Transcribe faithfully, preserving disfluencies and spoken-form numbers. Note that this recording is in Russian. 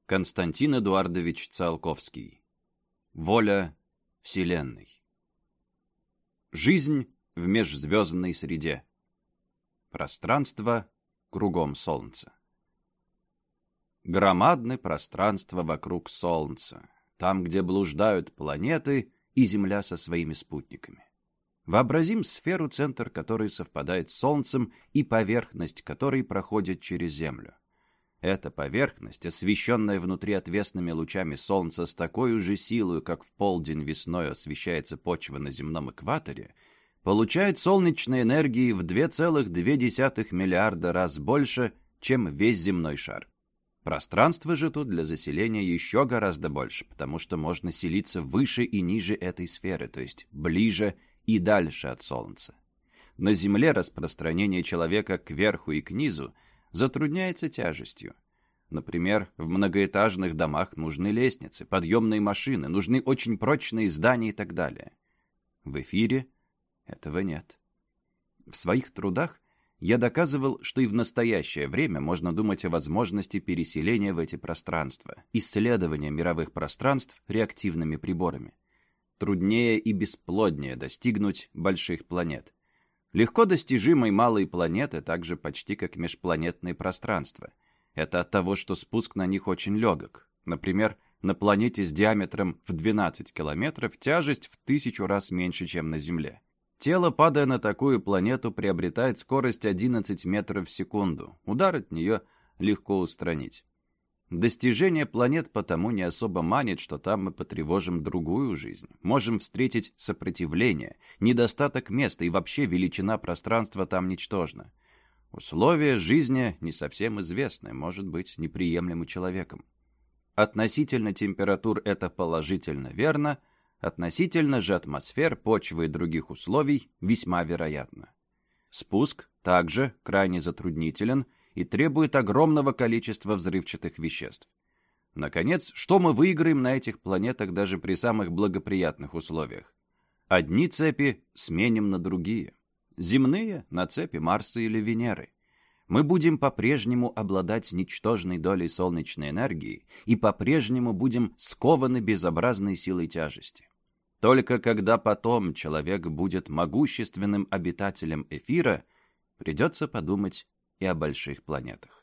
Константин Эдуардович Циолковский. Воля Вселенной. Жизнь в межзвездной среде. Пространство кругом Солнца. Громадное пространство вокруг Солнца, там, где блуждают планеты и Земля со своими спутниками. Вообразим сферу, центр которой совпадает с Солнцем и поверхность которой проходит через Землю. Эта поверхность, освещенная внутри отвесными лучами Солнца с такой же силой, как в полдень весной освещается почва на земном экваторе, получает солнечной энергии в два целых две десятых миллиарда раз больше, чем весь земной шар. Пространство же тут для заселения еще гораздо больше, потому что можно селиться выше и ниже этой сферы, то есть ближе и дальше от Солнца. На Земле распространение человека кверху и к низу затрудняется тяжестью. Например, в многоэтажных домах нужны лестницы, подъемные машины, нужны очень прочные здания и так далее. В эфире этого нет. В своих трудах я доказывал, что и в настоящее время можно думать о возможности переселения в эти пространства, исследования мировых пространств реактивными приборами. Труднее и бесплоднее достигнуть больших планет. Легко достижимой малые планеты так же почти как межпланетные пространства. Это от того, что спуск на них очень легок. Например, на планете с диаметром в двенадцать километров тяжесть в тысячу раз меньше, чем на Земле. Тело, падая на такую планету, приобретает скорость одиннадцать метров в секунду. Удар от нее легко устранить. Достижение планет потому не особо манит, что там мы потревожим другую жизнь. Можем встретить сопротивление, недостаток места и вообще величина пространства там ничтожна. Условия жизни не совсем известны, может быть неприемлемы человеком. Относительно температур это положительно верно, относительно же атмосфер, почвы и других условий весьма вероятно. Спуск также крайне затруднителен и требует огромного количества взрывчатых веществ. Наконец, что мы выиграем на этих планетах даже при самых благоприятных условиях? Одни цепи сменим на другие. Земные — на цепи Марса или Венеры. Мы будем по-прежнему обладать ничтожной долей солнечной энергии и по-прежнему будем скованы безобразной силой тяжести. Только когда потом человек будет могущественным обитателем эфира, придется подумать и о больших планетах.